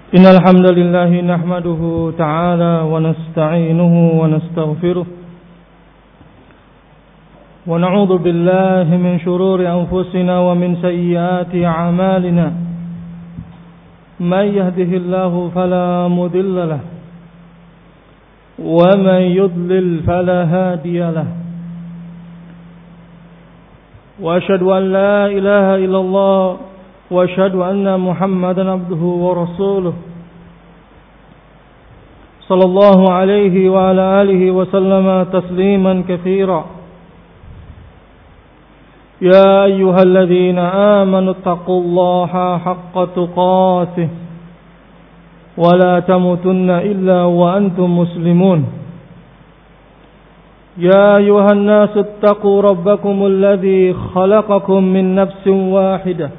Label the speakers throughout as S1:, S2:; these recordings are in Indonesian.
S1: إن الحمد لله نحمده تعالى ونستعينه ونستغفره ونعوذ بالله من شرور أنفسنا ومن سيئات أعمالنا من يهده الله فلا مضل له ومن يضلل فلا هادي له وأشهد أن لا إله إلا الله وأشهد أن محمدا عبده ورسوله صلى الله عليه وعلى آله وسلم تسليما كثيرا يا أيها الذين آمنوا اتقوا الله حق تقاته ولا تموتن إلا وأنتم مسلمون يا أيها الناس اتقوا ربكم الذي خلقكم من نفس واحدة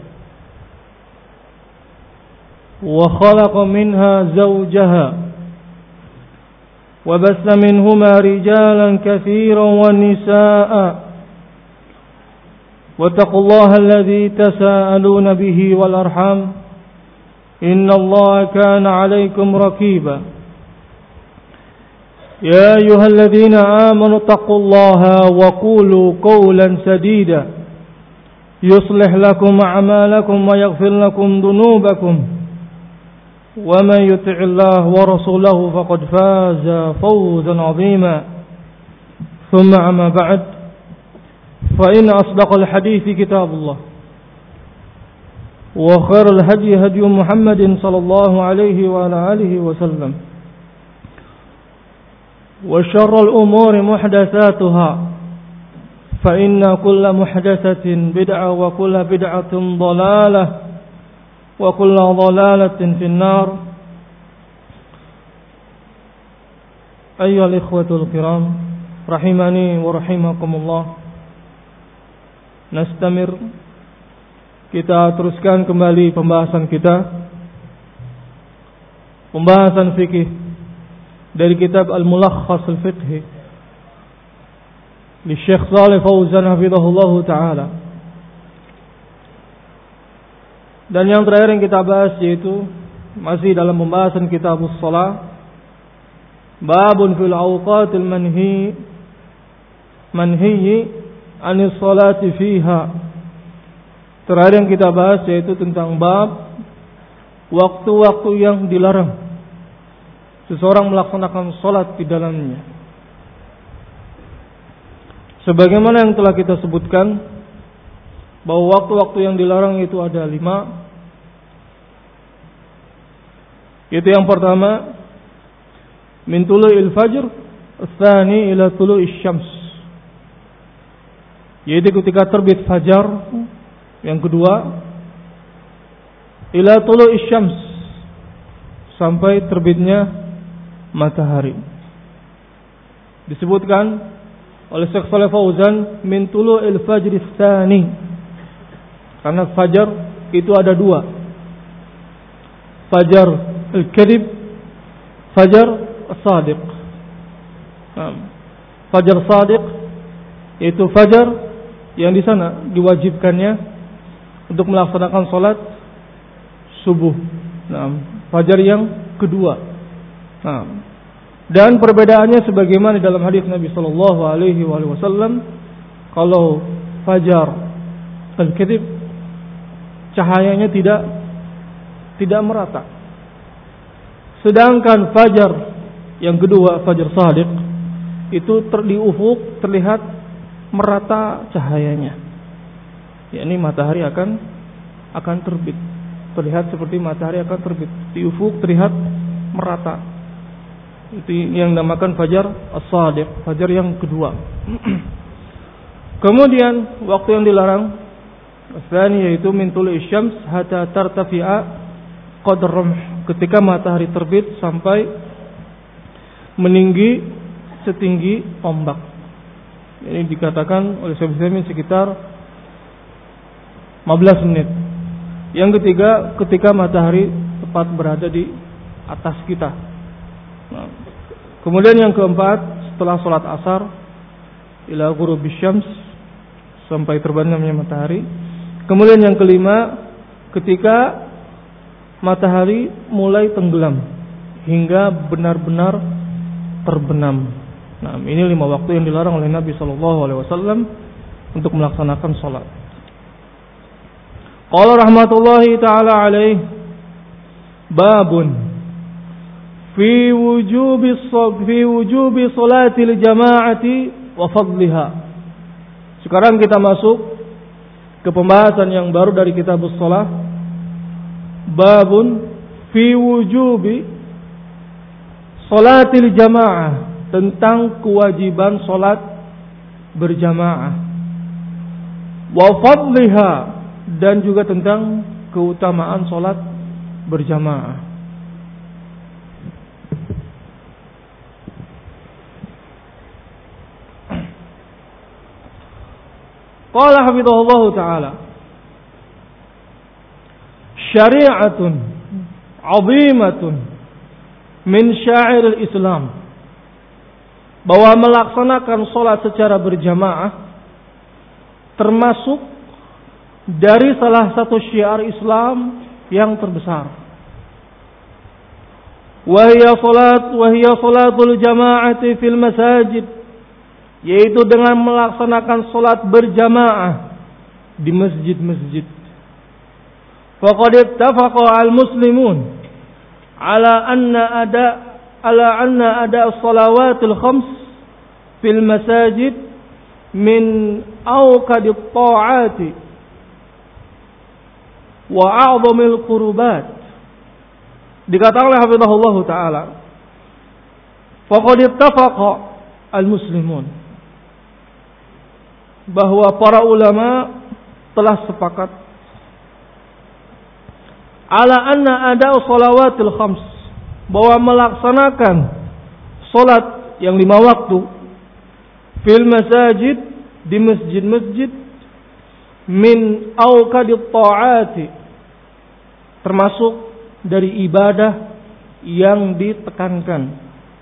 S1: وخلق منها زوجها وبث منهما رجالا كثيرا ونساء واتقوا الله الذي تساءلون به والأرحام إن الله كان عليكم رقيبا يا أيها الذين آمنوا اتقوا الله وقولوا قولا سديدا يصلح لكم أعمالكم ويغفر لكم ذنوبكم ومن يطع الله ورسوله فقد فاز فوزا عظيما ثم أما بعد فإن أصدق الحديث كتاب الله وخير الهدي هدي محمد صلى الله عليه وعلى آله وسلم وشر الأمور محدثاتها فإن كل محدثة بدعة وكل بدعة ضلالة وكل ضلالة في النار. أيها الإخوة الكرام رحمني ورحمكم الله. Nastamir, kita teruskan kembali pembahasan fikih dari kitab Al-Mulakhas Al-Fiqhi li Syekh Shalih Fauzan hafizahullahu taala. Dan yang terakhir yang kita bahas yaitu masih dalam pembahasan kitabus shalah, babun fil awqatil manhiyi anis salati fiha. Terakhir yang kita bahas yaitu tentang bab waktu-waktu yang dilarang seseorang melaksanakan salat di dalamnya. Sebagaimana yang telah kita sebutkan bahwa waktu-waktu yang dilarang itu ada 5. Itu yang pertama, min tulu'il fajr, tsani ila tulu'isy syams. Yaitu ketika terbit fajar. Yang kedua, ila tulu'isy syams, sampai terbitnya matahari. Disebutkan oleh Syekh Shalih Fauzan min tulu'il fajr tsani. Karena fajar itu ada 2. Fajar al-kadhib, fajar as-sadiq. Fajar sadiq yaitu fajar yang di sana diwajibkannya untuk melaksanakan salat subuh. Fajar yang kedua. Dan perbedaannya sebagaimana dalam hadis Nabi sallallahu alaihi wasallam, kalau fajar al-kadhib cahayanya tidak merata. Sedangkan fajar yang kedua, fajar shadiq, itu di ufuk terlihat merata cahayanya. Yakni matahari akan terbit. Terlihat seperti matahari akan terbit. Di ufuk terlihat merata. Itu yang dinamakan fajar as-shadiq, fajar yang kedua. Kemudian waktu yang dilarang tsani yaitu min tulu'isy syams hatta tartafi'a qadar rumh, ketika matahari terbit sampai meninggi setinggi tombak. Ini dikatakan oleh Syekh Utsaimin sekitar 15 menit. Yang ketiga, ketika matahari tepat berada di atas kita. Kemudian yang keempat, setelah sholat asar ila ghurubisy syams, sampai terbenamnya matahari. Kemudian yang kelima, ketika matahari mulai tenggelam hingga benar-benar terbenam. Nah, ini 5 waktu yang dilarang oleh Nabi SAW untuk melaksanakan sholat. Qala rahmatullahi ta'ala alaih, babun fi wujubi salatil jama'ati wa fadliha. Sekarang kita masuk ke pembahasan yang baru dari kitabus shalah. Babun fi wujubi salatil jama'ah, tentang kewajiban salat berjamaah. Wa fadliha, dan juga tentang keutamaan salat berjamaah. Qala hafizahullah ta'ala, syari'atun 'azimatun min syairil Islam, bahwa melaksanakan salat secara berjamaah termasuk dari salah satu syiar Islam yang terbesar. Wahia salatul jama'ati fil masajid, yaitu dengan melaksanakan salat berjamaah di masjid-masjid. Faqad ittafaqa al-muslimun ala anna ada as-salawatil khams fil masajid min awqadit ta'ati wa a'zamil qurubat. Dikatakan oleh hafizahullah ta'ala, faqad ittafaqa al-muslimun, bahwa para ulama telah sepakat ala anna ada shalawatil khams, bahwa melaksanakan salat yang 5 waktu fil masajid, di masjid-masjid, min awqadit ta'ati, termasuk dari ibadah yang ditekankan,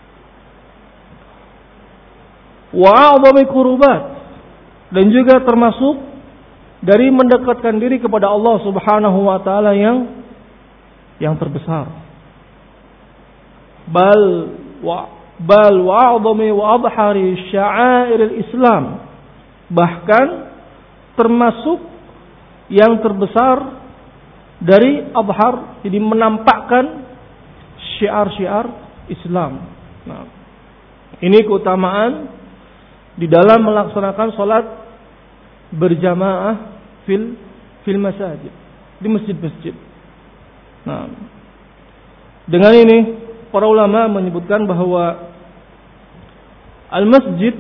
S1: wa a'zami qurubat, dan juga termasuk dari mendekatkan diri kepada Allah Subhanahu wa taala yang terbesar. Bal wa a'zami wa adhari sya'airil Islam, bahkan termasuk yang terbesar dari adhar, jadi menampakkan syiar-syiar Islam. Nah, ini keutamaan di dalam melaksanakan salat berjamaah fil masajid, di masjid-masjid. Nah, dengan ini para ulama menyebutkan bahwa al-masjid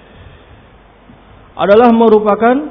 S1: adalah merupakan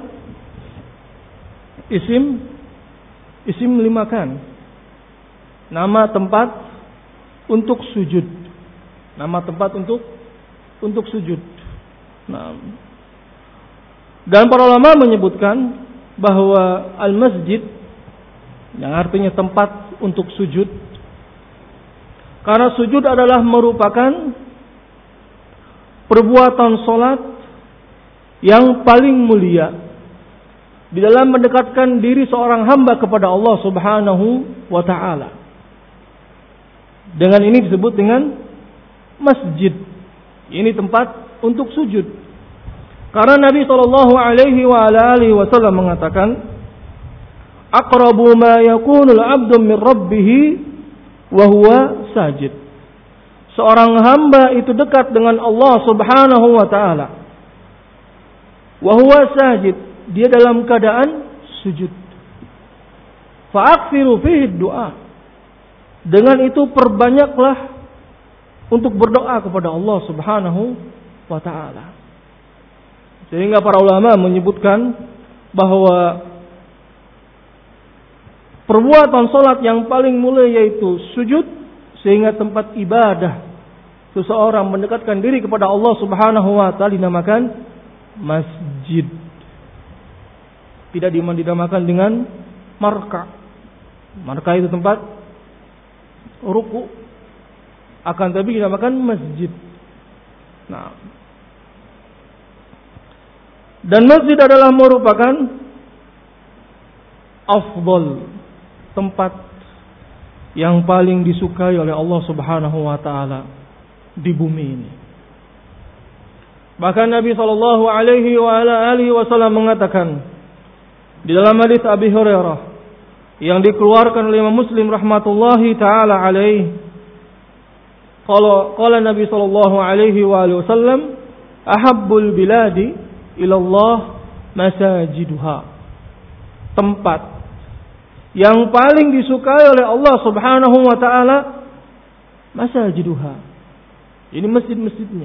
S1: isim 5 makan, nama tempat untuk sujud, nama tempat untuk sujud. Nah, dan para ulama menyebutkan bahwa al-masjid yang artinya tempat untuk sujud, karena sujud adalah merupakan perbuatan salat yang paling mulia di dalam mendekatkan diri seorang hamba kepada Allah Subhanahu wa ta'ala. Dengan ini disebut dengan masjid. Ini tempat untuk sujud. Karena Nabi SAW mengatakan, aqrabu ma yakunul abdu min rabbih wa huwa sajid. Seorang hamba itu dekat dengan Allah Subhanahu wa ta'ala, wa huwa sajid, dia dalam keadaan sujud. Fa'aksiru fihi du'a, dengan itu perbanyaklah untuk berdoa kepada Allah Subhanahu wa ta'ala. Sehingga para ulama menyebutkan bahwa perbuatan salat yang paling mulia yaitu sujud, sehingga tempat ibadah seseorang mendekatkan diri kepada Allah Subhanahu wa ta'ala dinamakan masjid. Tidak dinamakan dengan marka. Marka itu tempat ruku, akan tapi dinamakan masjid. Nah, dan masjid adalah merupakan afdal, tempat yang paling disukai oleh Allah Subhanahu wa taala di bumi ini. Bahkan Nabi sallallahu alaihi wasallam mengatakan di dalam hadis Abi Hurairah yang dikeluarkan oleh Imam Muslim rahmatullahi taala alaihi, qala Nabi sallallahu alaihi wasallam, ahabbul biladi ila Allah masajiduha. Tempat yang paling disukai oleh Allah Subhanahu wa taala masajiduha. Ini masjid-masjidnya.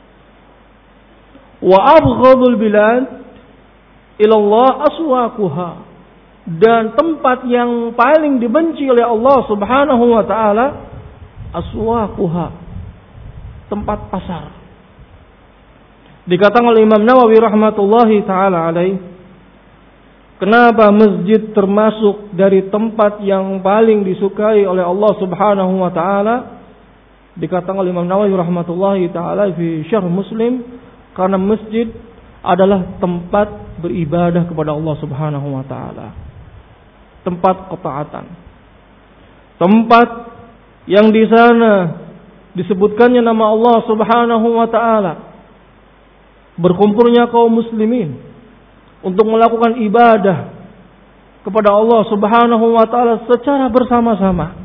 S1: Wa abghadul bilad ila Allah aswaquha. Dan tempat yang paling dibenci oleh Allah Subhanahu wa taala aswaquha. Tempat pasar. Dikatakan oleh Imam Nawawi rahmatullahi taala alaihi, kenapa masjid termasuk dari tempat yang paling disukai oleh Allah Subhanahu wa taala? Dikatakan oleh Imam Nawawi rahmatullahi taala fi Syarh Muslim, karena masjid adalah tempat beribadah kepada Allah Subhanahu wa taala. Tempat ketaatan. Tempat yang di sana disebutkannya nama Allah Subhanahu wa taala. Berkumpulnya kaum muslimin untuk melakukan ibadah kepada Allah Subhanahu wa taala secara bersama-sama.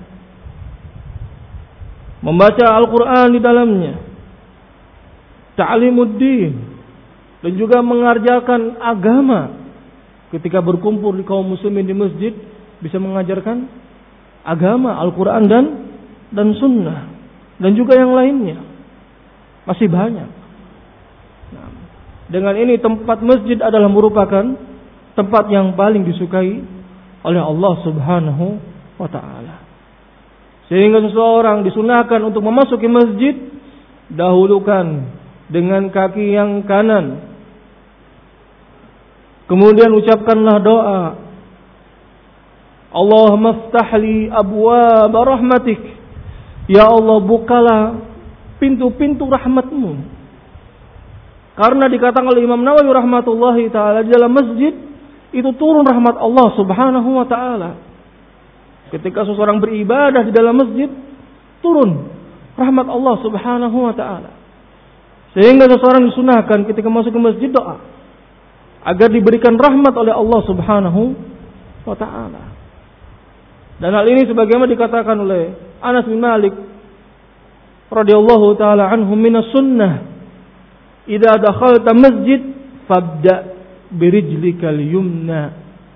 S1: Membaca Al-Qur'an di dalamnya. Ta'limuddin, dan juga mengajarkan agama. Ketika berkumpul di kaum muslimin di masjid, bisa mengajarkan agama, Al-Qur'an dan sunnah, dan juga yang lainnya. Masih banyak. Dengan ini tempat masjid adalah merupakan tempat yang paling disukai oleh Allah Subhanahu wa taala. Sehingga seseorang disunahkan untuk memasuki masjid, dahulukan dengan kaki yang kanan. Kemudian ucapkanlah doa, Allahumma ftahli abwaab rahmatik. Ya Allah, bukalah pintu-pintu rahmatmu. Karena dikatakan oleh Imam Nawawi rahmatullahi taala, di dalam masjid itu turun rahmat Allah Subhanahu wa taala. Ketika seseorang beribadah di dalam masjid, turun rahmat Allah Subhanahu wa taala. Sehingga seseorang disunahkan ketika masuk ke masjid doa agar diberikan rahmat oleh Allah Subhanahu wa taala. Dan hal ini sebagaimana dikatakan oleh Anas bin Malik radhiyallahu taala anhu, minas sunnah idza dakhalta masjid fabda birijlikal yumna.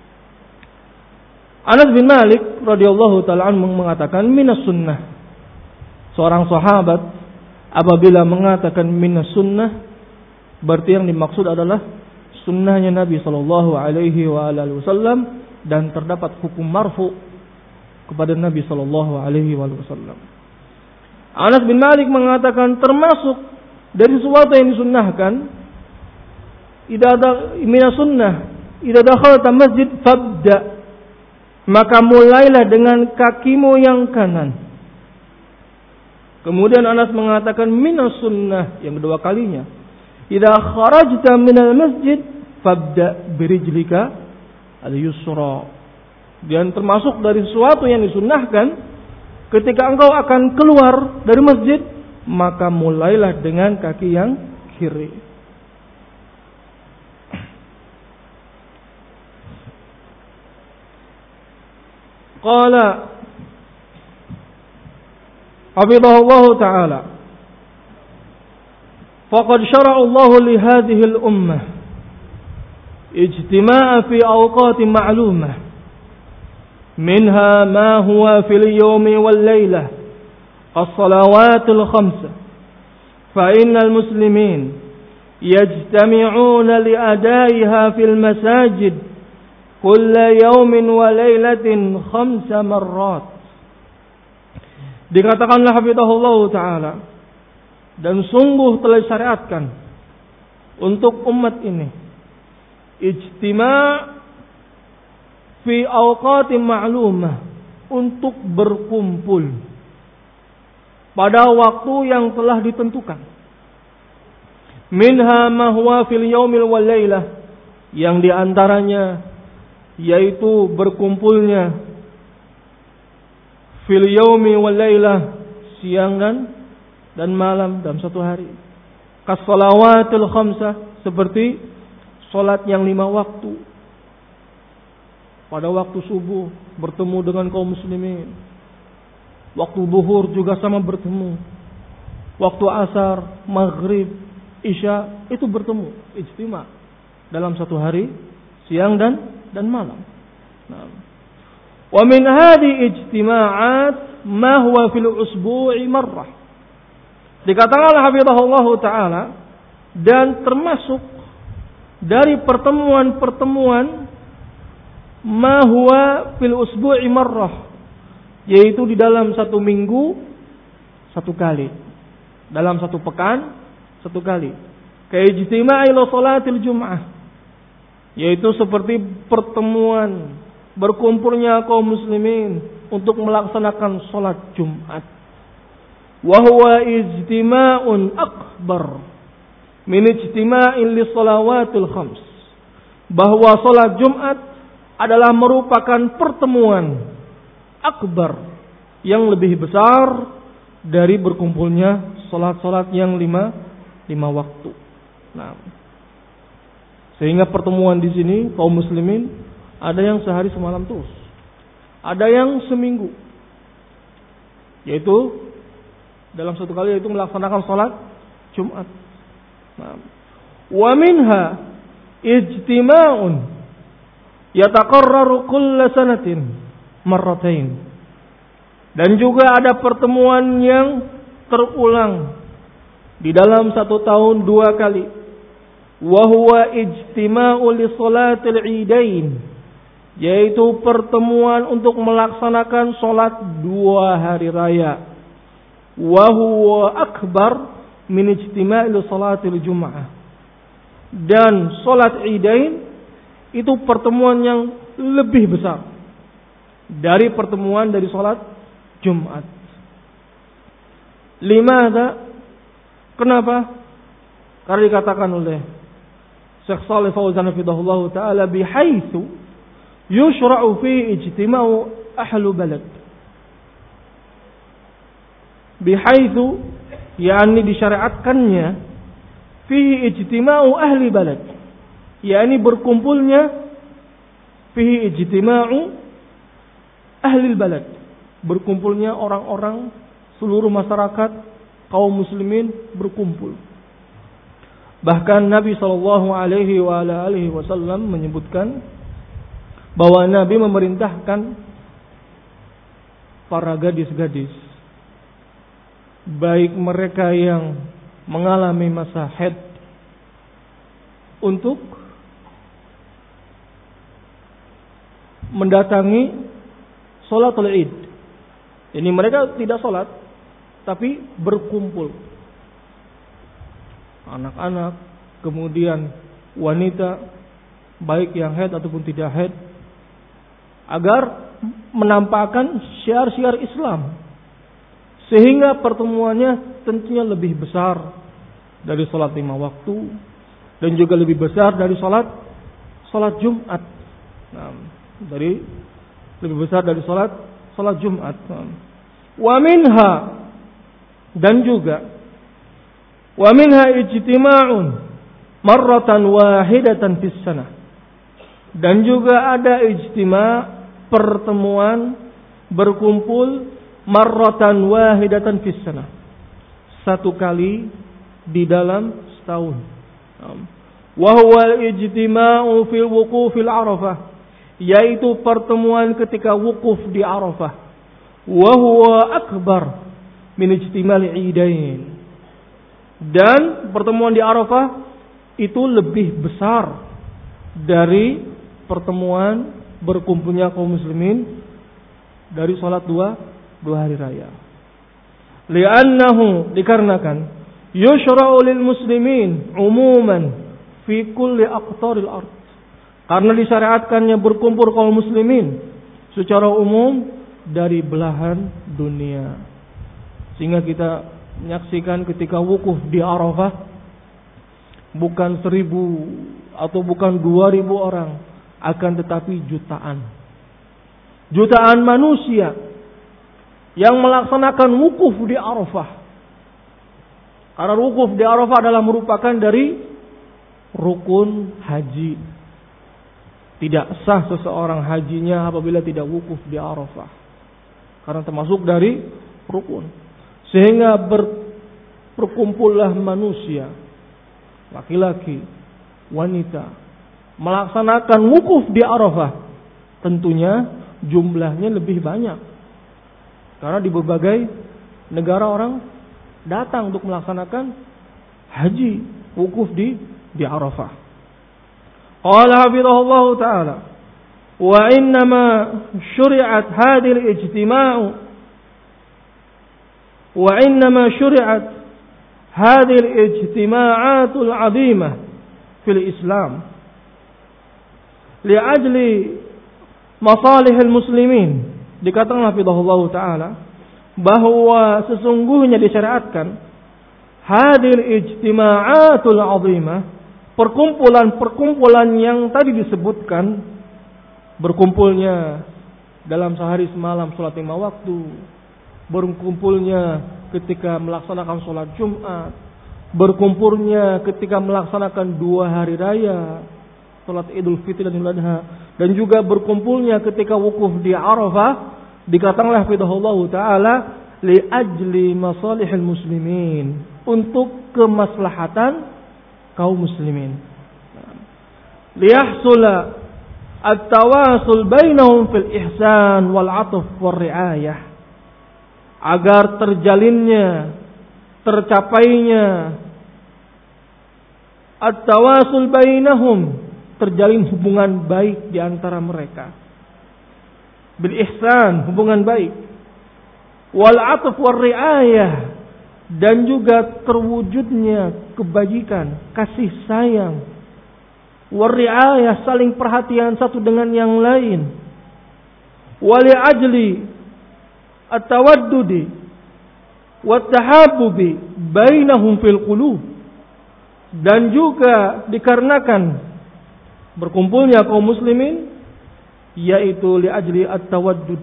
S1: Anas bin Malik radhiyallahu taala anhu mengatakan minas sunnah. Seorang sahabat apabila mengatakan minas sunnah, berarti yang dimaksud adalah sunnahnya Nabi sallallahu alaihi wasallam, dan terdapat hukum marfu kepada Nabi sallallahu alaihi wasallam. Anas bin Malik mengatakan termasuk dari sesuatu yang disunnahkan, idza minas sunnah idza dakhalta masjid fabda, maka mulailah dengan kakimu yang kanan. Kemudian Anas mengatakan minas sunnah yang kedua kalinya, idza kharajta minal masjid fabda birijlika al-yusra. Dan termasuk dari sesuatu yang disunnahkan, ketika engkau akan keluar dari masjid, maka mulailah dengan kaki yang kiri. Qala hafidhahullah ta'ala, faqad syara'a Allah li hadhihi al-ummah ijtima'a fi awqatin ma'lumah, minha ma huwa fil yawmi wal laylah الصلوات الخمسة، فإن المسلمين يجتمعون لأدائها في المساجد كل يوم وليلة 5 مرات. Dikatakanlah hafidhahullah ta'ala, dan sungguh telah disyariatkan untuk umat ini ijtima' fi awqatin ma'lumah, untuk berkumpul pada waktu yang telah ditentukan. Minha ma huwa fil yaumil wal lailah, yang diantaranya yaitu berkumpulnya fil yaumi wal lailah, siang dan malam dalam satu hari. Kas salawatil khamsah, seperti salat yang 5 waktu. Pada waktu subuh bertemu dengan kaum muslimin. Waktu zuhur juga sama bertemu. Waktu asar, maghrib, isya itu bertemu, ijtima dalam satu hari, siang dan malam. Nah. Wa min hadhi ijtima'at ma huwa fil usbu'i marrah. Dikatakan hafizahullah taala, dan termasuk dari pertemuan-pertemuan ma huwa fil usbu'i marrah, yaitu di dalam satu minggu satu kali, dalam satu pekan satu kali. Kaijtima'i ila salatil jum'ah, yaitu seperti pertemuan berkumpulnya kaum muslimin untuk melaksanakan salat Jumat. Wa huwa ijtima'un akbar min ijtima'in li salawatil khams. Bahwa salat Jumat adalah merupakan pertemuan akbar yang lebih besar dari berkumpulnya salat-salat yang lima waktu. Nah, sehingga pertemuan di sini kaum muslimin ada yang sehari semalam terus, ada yang seminggu, yaitu dalam satu kali yaitu melaksanakan salat Jumat. Nah, wa minha ijtima'un yataqarraru kulla sanatin marratain. Dan juga ada pertemuan yang terulang di dalam satu tahun 2 kali. Wa huwa ijtima'u li salatil idain, yaitu pertemuan untuk melaksanakan salat 2 hari raya. Wa huwa akbar min ijtima'i li salatil jum'ah. Dan salat idain itu pertemuan yang lebih besar dari pertemuan dari salat Jumat. Limadha? Kenapa? Karena dikatakan oleh Syekh Shalih Fauzan hafizahullah taala, bihaitsu yushra'u fi ijtima'u ahlu balad. Bihaitsu, yakni disyariatkannya, fi ijtima'u ahli balad, yakni berkumpulnya fi ijtima'u ahli balad, berkumpulnya orang-orang seluruh masyarakat kaum muslimin berkumpul. Bahkan Nabi sallallahu alaihi wasallam menyebutkan bahwa Nabi memerintahkan para gadis-gadis, baik mereka yang mengalami masa haid, untuk mendatangi sholatul Id. Ini mereka tidak sholat, tapi berkumpul. Anak-anak, kemudian wanita, baik yang haid ataupun tidak haid, agar menampakkan syiar-syiar Islam, sehingga pertemuannya tentunya lebih besar dari sholat 5 waktu, dan juga lebih besar dari sholat Jumat. Nah, lebih besar dari sholat Jumat. Wa minha, dan juga wa minha ijtima'un marratan wahidatan fis sanah. Dan juga ada ijtima', pertemuan berkumpul marratan wahidatan fis sanah, satu kali di dalam setahun. Wa huwa al-ijtima'u fil wuqufil Arafah, yaitu pertemuan ketika wukuf di Arafah. Wa huwa akbar min ijtima'il idain. Dan pertemuan di Arafah itu lebih besar dari pertemuan berkumpulnya kaum muslimin dari salat dua hari raya. Li'annahu, dikarenakan yushra'u lil muslimin umuman fi kulli aqtaril ard, karena disyariatkannya berkumpul kaum muslimin secara umum dari belahan dunia. Sehingga kita menyaksikan ketika wukuf di Arafah, bukan 1.000 atau bukan 2.000 orang, akan tetapi jutaan manusia yang melaksanakan wukuf di Arafah. Karena wukuf di Arafah adalah merupakan dari rukun haji. Tidak sah seseorang hajinya apabila tidak wukuf di Arafah. Karena termasuk dari rukun. Sehingga berkumpullah manusia, laki-laki, wanita, melaksanakan wukuf di Arafah. Tentunya jumlahnya lebih banyak. Karena di berbagai negara orang datang untuk melaksanakan haji, wukuf di Arafah. Qala hafizahullah ta'ala, wa innama syuri'at hadhil ijtima'u wa innama syuri'at hadhil ijtima'atul 'azimah fil Islam li'ajli masalihil muslimin. Dikatakan hafizahullah ta'ala bahwa sesungguhnya disyariatkan hadil ijtima'atul 'azimah, perkumpulan-perkumpulan yang tadi disebutkan, berkumpulnya dalam sehari semalam salat 5 waktu, berkumpulnya ketika melaksanakan salat Jumat, berkumpulnya ketika melaksanakan 2 hari raya, salat Idul Fitri dan Idul Adha, dan juga berkumpulnya ketika wukuf di Arafah. Dikatakanlah hafizahullah ta'ala li ajli masalihil muslimin, untuk kemaslahatan kaum muslimin, liyahsula at-tawasul bainahum fil ihsan wal 'atf war riayah, agar terjalinnya, tercapainya at-tawasul bainahum, terjalin hubungan baik di antara mereka, bil ihsan, hubungan baik, wal 'atf war riayah, dan juga terwujudnya kebajikan, kasih sayang, war riayah, saling perhatian satu dengan yang lain, wali ajli at-tawaddudi wat tahabbubi bainahum fil qulub, dan juga dikarenakan berkumpulnya kaum muslimin, yaitu li ajli at-tawaddud,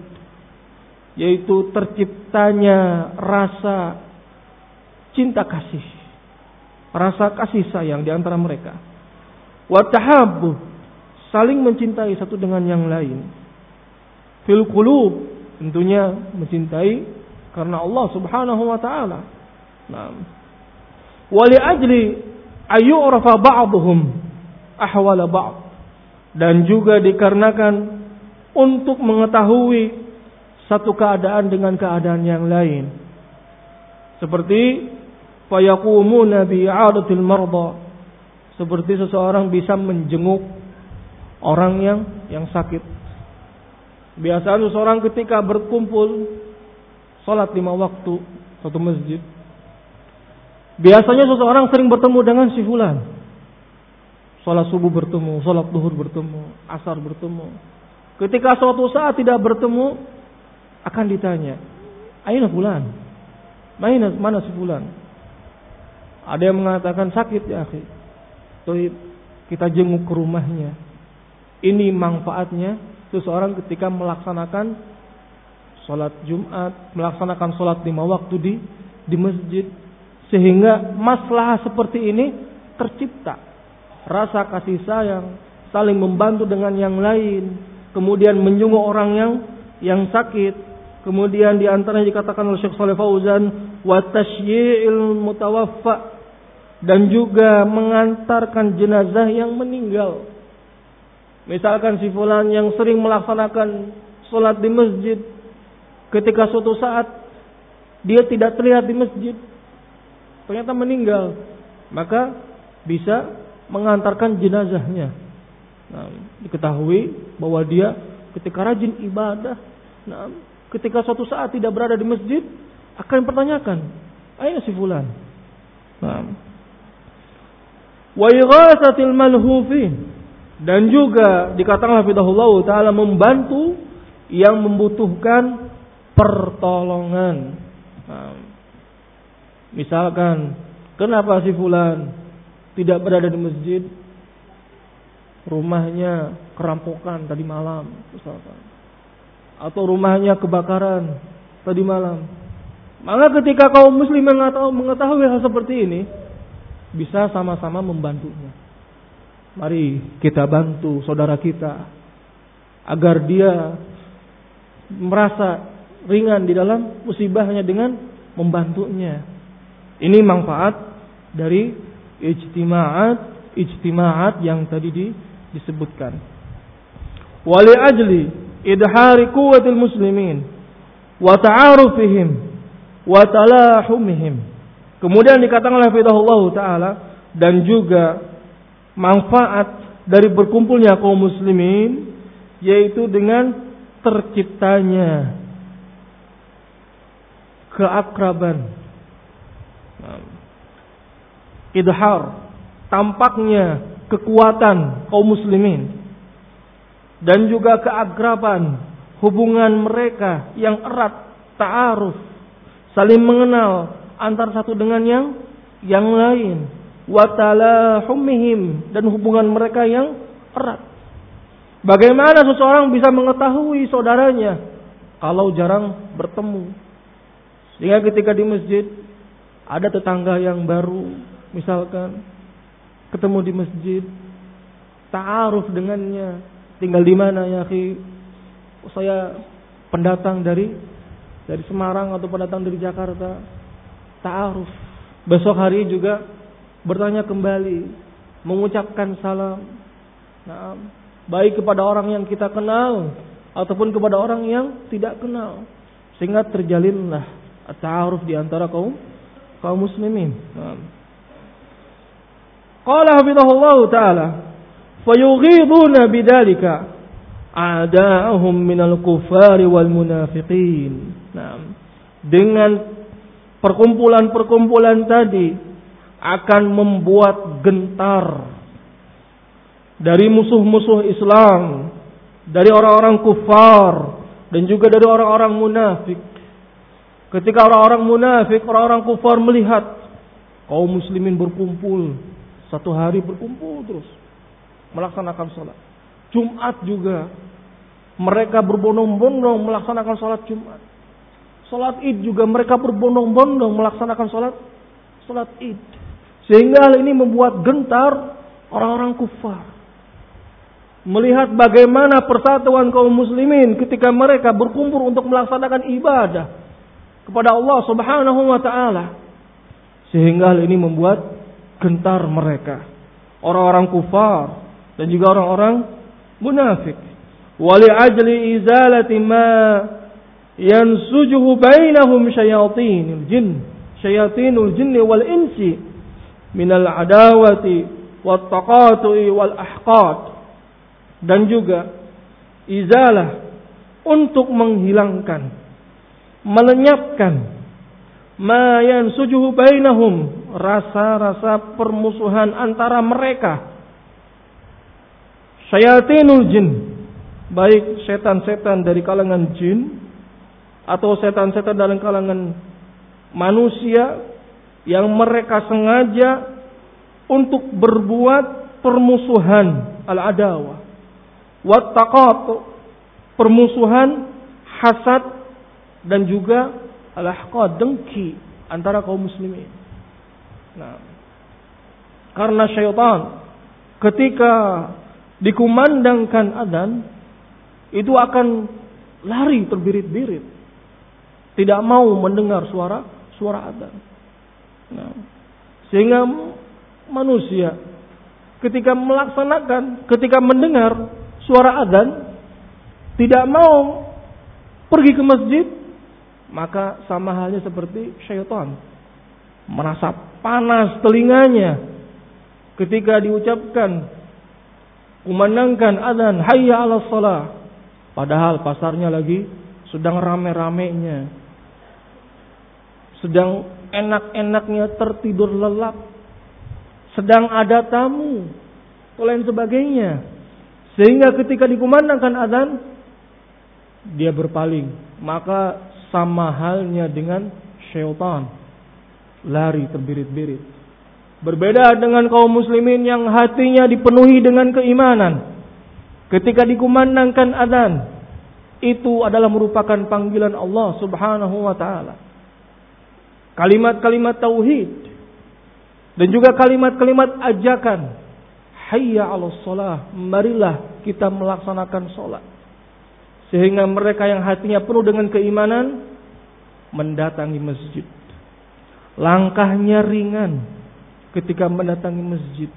S1: yaitu terciptanya rasa cinta kasih, rasa kasih sayang di antara mereka, wa tahabbu, saling mencintai satu dengan yang lain, fil qulub, tentunya mencintai karena Allah Subhanahu wa taala. Naam. Wa li ajli ayyurafa ba'dhum ahwala ba'd, dan juga dikarenakan untuk mengetahui satu keadaan dengan keadaan yang lain. Seperti fayaqumuna bi'adatil marda, seperti seseorang bisa menjenguk orang yang sakit. Biasanya seseorang ketika berkumpul salat 5 waktu satu masjid, biasanya seseorang sering bertemu dengan si fulan. Salat subuh bertemu, salat zuhur bertemu, asar bertemu. Ketika suatu saat tidak bertemu, akan ditanya, "Aina fulan? Mana si fulan?" Ada yang mengatakan sakit ya akhi. Toib, kita jenguk ke rumahnya. Ini manfaatnya seseorang ketika melaksanakan salat Jumat, melaksanakan salat 5 waktu di masjid, sehingga maslahah seperti ini tercipta. Rasa kasih sayang, saling membantu dengan yang lain, kemudian menjenguk orang yang sakit, kemudian di antaranya dikatakan oleh Syekh Shalih Fauzan, wa tasyyi'il mutawaffa, dan juga mengantarkan jenazah yang meninggal. Misalkan si fulan yang sering melaksanakan salat di masjid, ketika suatu saat dia tidak terlihat di masjid, ternyata meninggal, maka bisa mengantarkan jenazahnya. Nah, diketahui bahwa dia ketika rajin ibadah, nah, ketika suatu saat tidak berada di masjid, akan dipertanyakan, "Aina si fulan?" Nah, wa ighatsatil malhufin, dan juga dikatakan hafizahullah taala membantu yang membutuhkan pertolongan. Nah, misalkan, kenapa si fulan tidak berada di masjid? Rumahnya kerampokan tadi malam, misalkan, atau rumahnya kebakaran, tadi malam. Maka ketika kaum muslim mengetahui hal seperti ini, bisa sama-sama membantunya. Mari kita bantu saudara kita agar dia merasa ringan di dalam musibahnya dengan membantunya. Ini manfaat dari ijtima'at yang tadi disebutkan. Wali ajli idhari quwwatil muslimin wa ta'arufihim wa talahumihim. Kemudian dikatakan oleh Allah Ta'ala, dan juga manfaat dari berkumpulnya kaum muslimin, yaitu dengan terciptanya keakraban, idhar, tampaknya kekuatan kaum muslimin, dan juga keakraban, hubungan mereka yang erat, ta'aruf, saling mengenal antar satu dengan yang lain, wa talahumihim, dan hubungan mereka yang erat. Bagaimana seseorang bisa mengetahui saudaranya kalau jarang bertemu? Sehingga ketika di masjid ada tetangga yang baru, misalkan ketemu di masjid, ta'aruf dengannya, tinggal di mana ya akhi? Saya pendatang dari Semarang atau pendatang dari Jakarta. Ta'aruf. Besok hari juga bertanya kembali, mengucapkan salam. Nah, baik kepada orang yang kita kenal ataupun kepada orang yang tidak kenal, sehingga terjalinlah ta'aruf di antara kaum muslimin. Qala hafizahullah ta'ala, fayughiduna bidzalika a'da'ahum minal kuffari wal munafiqin. Nah, dengan perkumpulan-perkumpulan tadi akan membuat gentar dari musuh-musuh Islam, dari orang-orang kufar, dan juga dari orang-orang munafik. Ketika orang-orang munafik, orang-orang kufar melihat kaum muslimin berkumpul, satu hari berkumpul terus melaksanakan sholat Jumat juga, mereka berbondong-bondong melaksanakan sholat Jumat. Sholat Id juga mereka berbondong-bondong melaksanakan sholat Id. Sehingga hal ini membuat gentar orang-orang kufar. Melihat bagaimana persatuan kaum muslimin ketika mereka berkumpul untuk melaksanakan ibadah kepada Allah Subhanahu wa ta'ala. Sehingga hal ini membuat gentar mereka, orang-orang kufar dan juga orang-orang munafik. Wali ajli izalati ma yansujuhu bainahum syayatinul jinni wal insi minal adawati wat taqatu'i wal ahqad, dan juga izalah untuk menghilangkan, melenyapkan ma yansujuhu bainahum, rasa-rasa permusuhan antara mereka, syayatinul jin, baik setan-setan dari kalangan jin atau setan-setan dari kalangan manusia yang mereka sengaja untuk berbuat permusuhan, al-adawah, wattaqatu, permusuhan, hasad, dan juga al-ahqad, dengki antara kaum muslimin. Nah, karena syaitan ketika dikumandangkan adzan itu akan lari terbirit-birit, tidak mau mendengar suara adzan. Nah, sehingga manusia ketika mendengar suara adzan tidak mau pergi ke masjid, maka sama halnya seperti syaitan, merasa panas telinganya ketika diucapkan, kumandangkan adzan, hayya 'alas shalah, padahal pasarnya lagi sedang rame-ramenya, sedang enak-enaknya tertidur lelap, sedang ada tamu, dan lain sebagainya. Sehingga ketika dikumandangkan adzan, dia berpaling. Maka sama halnya dengan syaitan, lari terbirit-birit. Berbeda dengan kaum muslimin yang hatinya dipenuhi dengan keimanan. Ketika dikumandangkan adzan, itu adalah merupakan panggilan Allah Subhanahu wa taala. Kalimat-kalimat tauhid dan juga kalimat-kalimat ajakan, hayya 'alas shalah, marilah kita melaksanakan salat. Sehingga mereka yang hatinya penuh dengan keimanan mendatangi masjid. Langkahnya ringan ketika mendatangi masjid.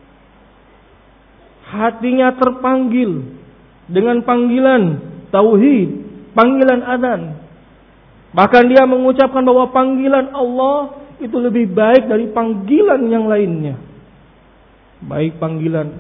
S1: Hatinya terpanggil dengan panggilan tauhid, panggilan adzan. Bahkan dia mengucapkan bahwa panggilan Allah itu lebih baik dari panggilan yang lainnya. Baik panggilan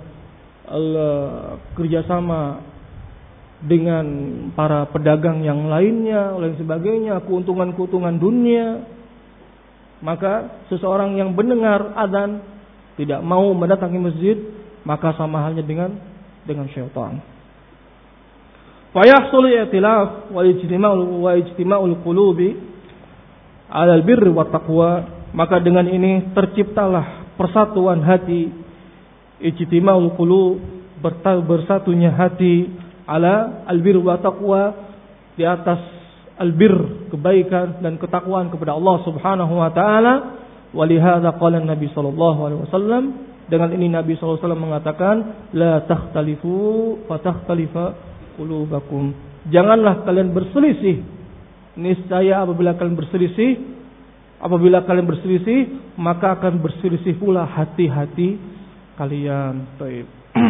S1: kerjasama dengan para pedagang yang lainnya, lain sebagainya, keuntungan-keuntungan dunia. Maka seseorang yang mendengar adzan tidak mau mendatangi masjid, maka sama halnya dengan syaitan. Fa yahsul i'tilaf wa ijtima'ul qulubi 'ala al-birri wat taqwa, maka dengan ini terciptalah persatuan hati, ijtima'ul qulub, bersatunya hati, ala al-birri wat taqwa, di atas al-birr, kebaikan dan ketakwaan kepada Allah Subhanahu wa taala. Walihada qala Nabi sallallahu alaihi wasallam, dengan ini Nabi sallallahu alaihi wasallam mengatakan, la takhtalifu fa takhtalifa qulubakum. Janganlah kalian berselisih. Niscaya apabila kalian berselisih, maka akan berselisih pula hati-hati kalian. Baik.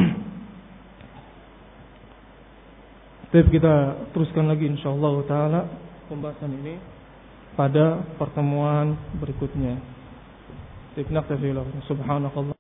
S1: Baik, kita teruskan lagi insyaallah taala pembahasan ini pada pertemuan berikutnya. Subhanakallah.